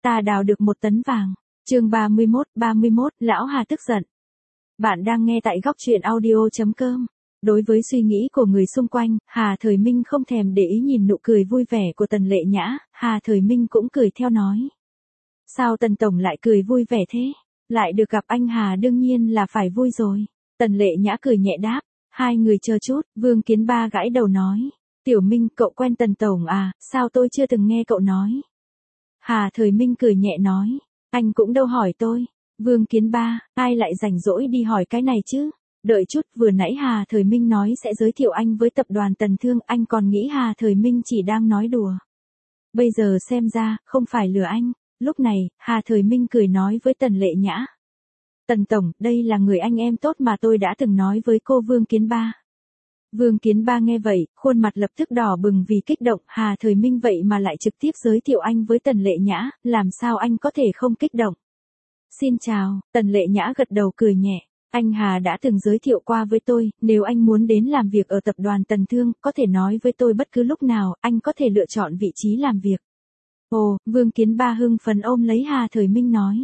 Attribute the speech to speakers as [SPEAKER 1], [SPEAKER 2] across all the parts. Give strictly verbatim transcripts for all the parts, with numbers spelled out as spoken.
[SPEAKER 1] ta đào được một tấn vàng. Chương ba mươi mốt, ba mươi mốt, lão Hà tức giận. Bạn đang nghe tại góc truyện audio chấm com. Đối với suy nghĩ của người xung quanh, Hà Thời Minh không thèm để ý nhìn nụ cười vui vẻ của Tần Lệ Nhã, Hà Thời Minh cũng cười theo nói. Sao Tần Tổng lại cười vui vẻ thế? Lại được gặp anh Hà đương nhiên là phải vui rồi. Tần Lệ Nhã cười nhẹ đáp. Hai người chờ chút, Vương Kiến Ba gãi đầu nói. Tiểu Minh, cậu quen Tần Tổng à, sao tôi chưa từng nghe cậu nói? Hà Thời Minh cười nhẹ nói. Anh cũng đâu hỏi tôi. Vương Kiến Ba, ai lại rảnh rỗi đi hỏi cái này chứ? Đợi chút, vừa nãy Hà Thời Minh nói sẽ giới thiệu anh với tập đoàn Tần Thương, anh còn nghĩ Hà Thời Minh chỉ đang nói đùa. Bây giờ xem ra, không phải lừa anh. Lúc này, Hà Thời Minh cười nói với Tần Lệ Nhã. Tần Tổng, đây là người anh em tốt mà tôi đã từng nói với cô Vương Kiến Ba. Vương Kiến Ba nghe vậy, khuôn mặt lập tức đỏ bừng vì kích động, Hà Thời Minh vậy mà lại trực tiếp giới thiệu anh với Tần Lệ Nhã, làm sao anh có thể không kích động. Xin chào, Tần Lệ Nhã gật đầu cười nhẹ. Anh Hà đã từng giới thiệu qua với tôi, nếu anh muốn đến làm việc ở tập đoàn Tần Thương, có thể nói với tôi bất cứ lúc nào, anh có thể lựa chọn vị trí làm việc. Ồ, Vương Kiến Ba hưng phấn ôm lấy Hà Thời Minh nói.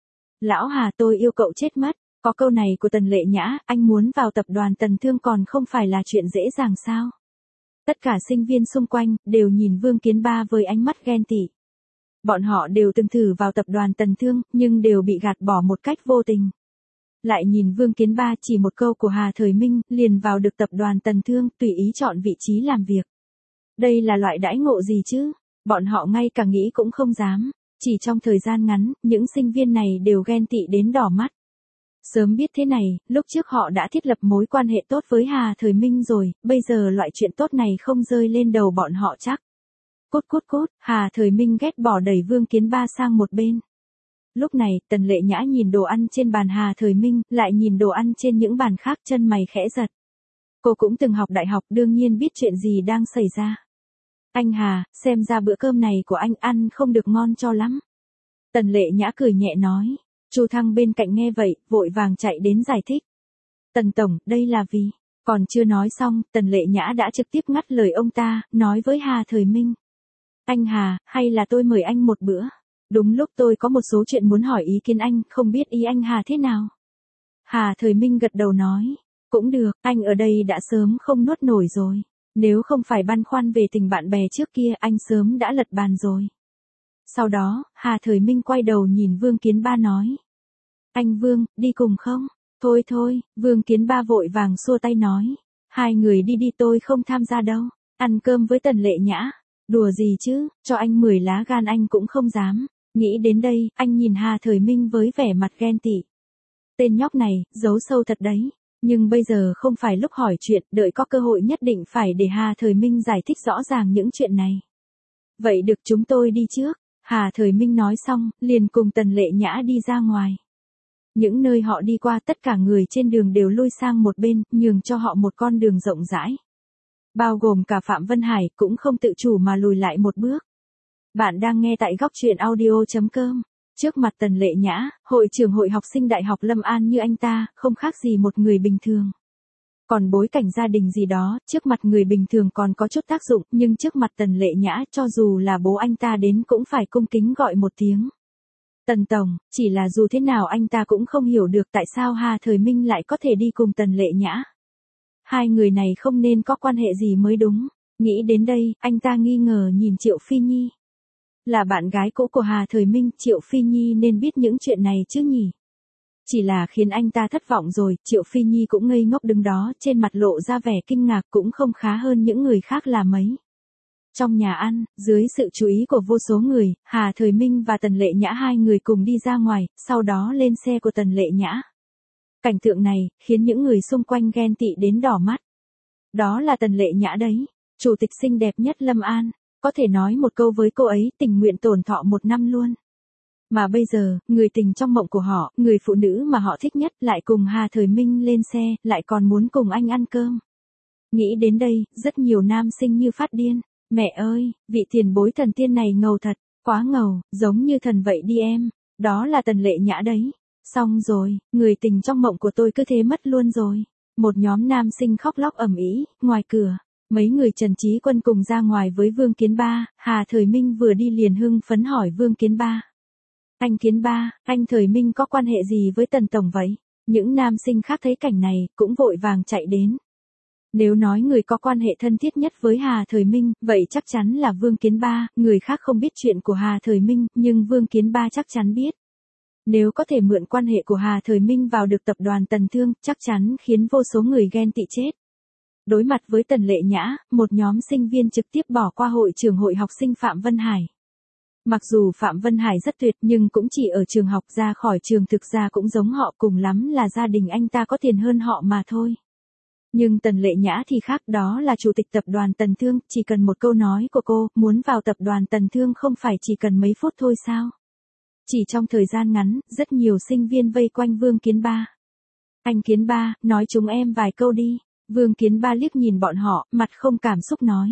[SPEAKER 1] Lão Hà, tôi yêu cậu chết mất. Có câu này của Tần Lệ Nhã, anh muốn vào tập đoàn Tần Thương còn không phải là chuyện dễ dàng sao? Tất cả sinh viên xung quanh, đều nhìn Vương Kiến Ba với ánh mắt ghen tị. Bọn họ đều từng thử vào tập đoàn Tần Thương, nhưng đều bị gạt bỏ một cách vô tình. Lại nhìn Vương Kiến Ba chỉ một câu của Hà Thời Minh, liền vào được tập đoàn Tần Thương, tùy ý chọn vị trí làm việc. Đây là loại đãi ngộ gì chứ? Bọn họ ngay cả nghĩ cũng không dám. Chỉ trong thời gian ngắn, những sinh viên này đều ghen tị đến đỏ mắt. Sớm biết thế này, lúc trước họ đã thiết lập mối quan hệ tốt với Hà Thời Minh rồi, bây giờ loại chuyện tốt này không rơi lên đầu bọn họ chắc. Cút cút cút, Hà Thời Minh ghét bỏ đẩy Vương Kiến Ba sang một bên. Lúc này, Tần Lệ Nhã nhìn đồ ăn trên bàn Hà Thời Minh, lại nhìn đồ ăn trên những bàn khác, chân mày khẽ giật. Cô cũng từng học đại học, đương nhiên biết chuyện gì đang xảy ra. Anh Hà, xem ra bữa cơm này của anh ăn không được ngon cho lắm. Tần Lệ Nhã cười nhẹ nói. Chu Thăng bên cạnh nghe vậy, vội vàng chạy đến giải thích. Tần Tổng, đây là vì... Còn chưa nói xong, Tần Lệ Nhã đã trực tiếp ngắt lời ông ta, nói với Hà Thời Minh. Anh Hà, hay là tôi mời anh một bữa? Đúng lúc tôi có một số chuyện muốn hỏi ý kiến anh, không biết ý anh Hà thế nào? Hà Thời Minh gật đầu nói. Cũng được, anh ở đây đã sớm không nuốt nổi rồi. Nếu không phải băn khoăn về tình bạn bè trước kia, anh sớm đã lật bàn rồi. Sau đó, Hà Thời Minh quay đầu nhìn Vương Kiến Ba nói. Anh Vương, đi cùng không? Thôi thôi, Vương Kiến Ba vội vàng xua tay nói. Hai người đi đi, tôi không tham gia đâu. Ăn cơm với Tần Lệ Nhã. Đùa gì chứ, cho anh mười lá gan anh cũng không dám. Nghĩ đến đây, anh nhìn Hà Thời Minh với vẻ mặt ghen tị. Tên nhóc này, giấu sâu thật đấy. Nhưng bây giờ không phải lúc hỏi chuyện, đợi có cơ hội nhất định phải để Hà Thời Minh giải thích rõ ràng những chuyện này. Vậy được, chúng tôi đi trước. Hà Thời Minh nói xong, liền cùng Tần Lệ Nhã đi ra ngoài. Những nơi họ đi qua, tất cả người trên đường đều lui sang một bên, nhường cho họ một con đường rộng rãi. Bao gồm cả Phạm Vân Hải, cũng không tự chủ mà lùi lại một bước. Bạn đang nghe tại góc truyện audio chấm com. Trước mặt Tần Lệ Nhã, hội trưởng hội học sinh Đại học Lâm An như anh ta, không khác gì một người bình thường. Còn bối cảnh gia đình gì đó, trước mặt người bình thường còn có chút tác dụng, nhưng trước mặt Tần Lệ Nhã, cho dù là bố anh ta đến cũng phải cung kính gọi một tiếng. Tần Tổng, chỉ là dù thế nào anh ta cũng không hiểu được tại sao Hà Thời Minh lại có thể đi cùng Tần Lệ Nhã. Hai người này không nên có quan hệ gì mới đúng. Nghĩ đến đây, anh ta nghi ngờ nhìn Triệu Phi Nhi. Là bạn gái cũ của Hà Thời Minh, Triệu Phi Nhi nên biết những chuyện này chứ nhỉ? Chỉ là khiến anh ta thất vọng rồi, Triệu Phi Nhi cũng ngây ngốc đứng đó, trên mặt lộ ra vẻ kinh ngạc, cũng không khá hơn những người khác là mấy. Trong nhà ăn, dưới sự chú ý của vô số người, Hà Thời Minh và Tần Lệ Nhã hai người cùng đi ra ngoài, sau đó lên xe của Tần Lệ Nhã. Cảnh tượng này, khiến những người xung quanh ghen tị đến đỏ mắt. Đó là Tần Lệ Nhã đấy, chủ tịch xinh đẹp nhất Lâm An. Có thể nói một câu với cô ấy, tình nguyện tổn thọ một năm luôn. Mà bây giờ, người tình trong mộng của họ, người phụ nữ mà họ thích nhất, lại cùng Hà Thời Minh lên xe, lại còn muốn cùng anh ăn cơm. Nghĩ đến đây, rất nhiều nam sinh như phát điên. Mẹ ơi, vị tiền bối thần tiên này ngầu thật, quá ngầu, giống như thần vậy đi em. Đó là Tần Lệ Nhã đấy. Xong rồi, người tình trong mộng của tôi cứ thế mất luôn rồi. Một nhóm nam sinh khóc lóc ầm ĩ, ngoài cửa. Mấy người Trần Trí Quân cùng ra ngoài với Vương Kiến Ba, Hà Thời Minh vừa đi liền hưng phấn hỏi Vương Kiến Ba. Anh Kiến Ba, anh Thời Minh có quan hệ gì với Tần Tổng vậy? Những nam sinh khác thấy cảnh này, cũng vội vàng chạy đến. Nếu nói người có quan hệ thân thiết nhất với Hà Thời Minh, vậy chắc chắn là Vương Kiến Ba, người khác không biết chuyện của Hà Thời Minh, nhưng Vương Kiến Ba chắc chắn biết. Nếu có thể mượn quan hệ của Hà Thời Minh vào được tập đoàn Tần Thương, chắc chắn khiến vô số người ghen tị chết. Đối mặt với Tần Lệ Nhã, một nhóm sinh viên trực tiếp bỏ qua hội trưởng hội học sinh Phạm Vân Hải. Mặc dù Phạm Vân Hải rất tuyệt nhưng cũng chỉ ở trường học, ra khỏi trường thực ra cũng giống họ, cùng lắm là gia đình anh ta có tiền hơn họ mà thôi. Nhưng Tần Lệ Nhã thì khác, đó là chủ tịch tập đoàn Tần Thương, chỉ cần một câu nói của cô, muốn vào tập đoàn Tần Thương không phải chỉ cần mấy phút thôi sao? Chỉ trong thời gian ngắn, rất nhiều sinh viên vây quanh Vương Kiến Ba. Anh Kiến Ba, nói chúng em vài câu đi. Vương Kiến Ba liếc nhìn bọn họ, mặt không cảm xúc nói.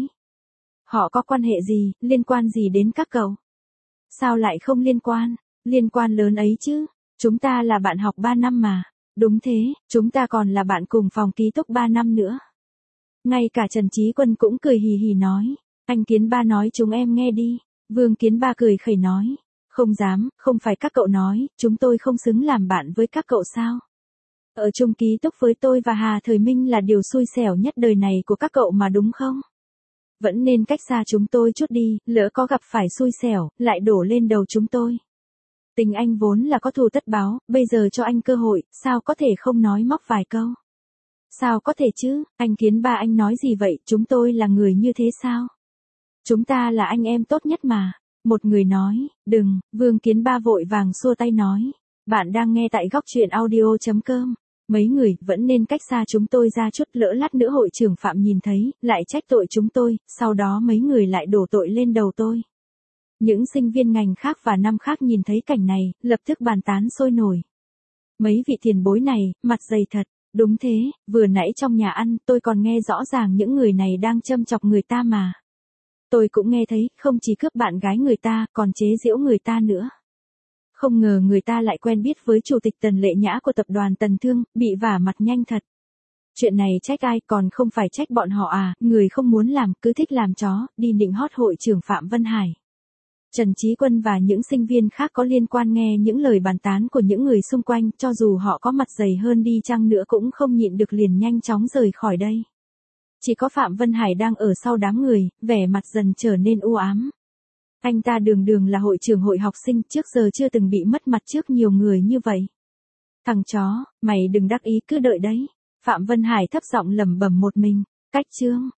[SPEAKER 1] Họ có quan hệ gì, liên quan gì đến các cậu? Sao lại không liên quan? Liên quan lớn ấy chứ. Chúng ta là bạn học ba năm mà. Đúng thế, chúng ta còn là bạn cùng phòng ký túc ba năm nữa. Ngay cả Trần Chí Quân cũng cười hì hì nói. Anh Kiến Ba nói chúng em nghe đi. Vương Kiến Ba cười khẩy nói. Không dám, không phải các cậu nói, chúng tôi không xứng làm bạn với các cậu sao? Ở chung ký túc với tôi và Hà Thời Minh là điều xui xẻo nhất đời này của các cậu mà đúng không? Vẫn nên cách xa chúng tôi chút đi, lỡ có gặp phải xui xẻo, lại đổ lên đầu chúng tôi. Tình anh vốn là có thù tất báo, bây giờ cho anh cơ hội, sao có thể không nói móc vài câu? Sao có thể chứ, anh Kiến Ba anh nói gì vậy, chúng tôi là người như thế sao? Chúng ta là anh em tốt nhất mà. Một người nói, đừng, Vương Kiến Ba vội vàng xua tay nói. Bạn đang nghe tại góc truyện audio chấm com. Mấy người vẫn nên cách xa chúng tôi ra chút, lỡ lát nữa hội trưởng Phạm nhìn thấy, lại trách tội chúng tôi, sau đó mấy người lại đổ tội lên đầu tôi. Những sinh viên ngành khác và năm khác nhìn thấy cảnh này, lập tức bàn tán sôi nổi. Mấy vị tiền bối này, mặt dày thật. Đúng thế, vừa nãy trong nhà ăn, tôi còn nghe rõ ràng những người này đang châm chọc người ta mà. Tôi cũng nghe thấy, không chỉ cướp bạn gái người ta, còn chế giễu người ta nữa. Không ngờ người ta lại quen biết với chủ tịch Tần Lệ Nhã của tập đoàn Tần Thương, bị vả mặt nhanh thật. Chuyện này trách ai, còn không phải trách bọn họ à, người không muốn làm, cứ thích làm chó, đi nịnh hót hội trưởng Phạm Vân Hải. Trần Chí Quân và những sinh viên khác có liên quan nghe những lời bàn tán của những người xung quanh, cho dù họ có mặt dày hơn đi chăng nữa cũng không nhịn được, liền nhanh chóng rời khỏi đây. Chỉ có Phạm Vân Hải đang ở sau đám người, vẻ mặt dần trở nên u ám. Anh ta đường đường là hội trưởng hội học sinh, trước giờ chưa từng bị mất mặt trước nhiều người như vậy. Thằng chó, mày đừng đắc ý, cứ đợi đấy. Phạm Vân Hải thấp giọng lẩm bẩm một mình. Cách chương.